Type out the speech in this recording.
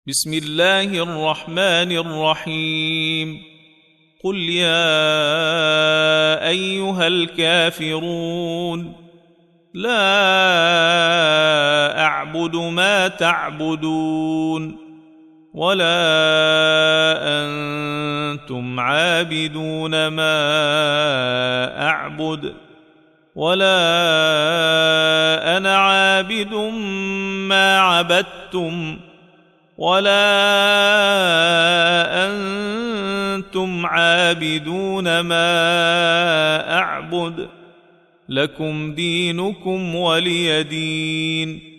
بسم الله الرحمن الرحيم قل يا أيها الكافرون لا أعبد ما تعبدون ولا أنتم عابدون ما أعبد ولا أنا عابد ما عبدتم ولا أنتم عابدون ما أعبد لكم دينكم ولي دين.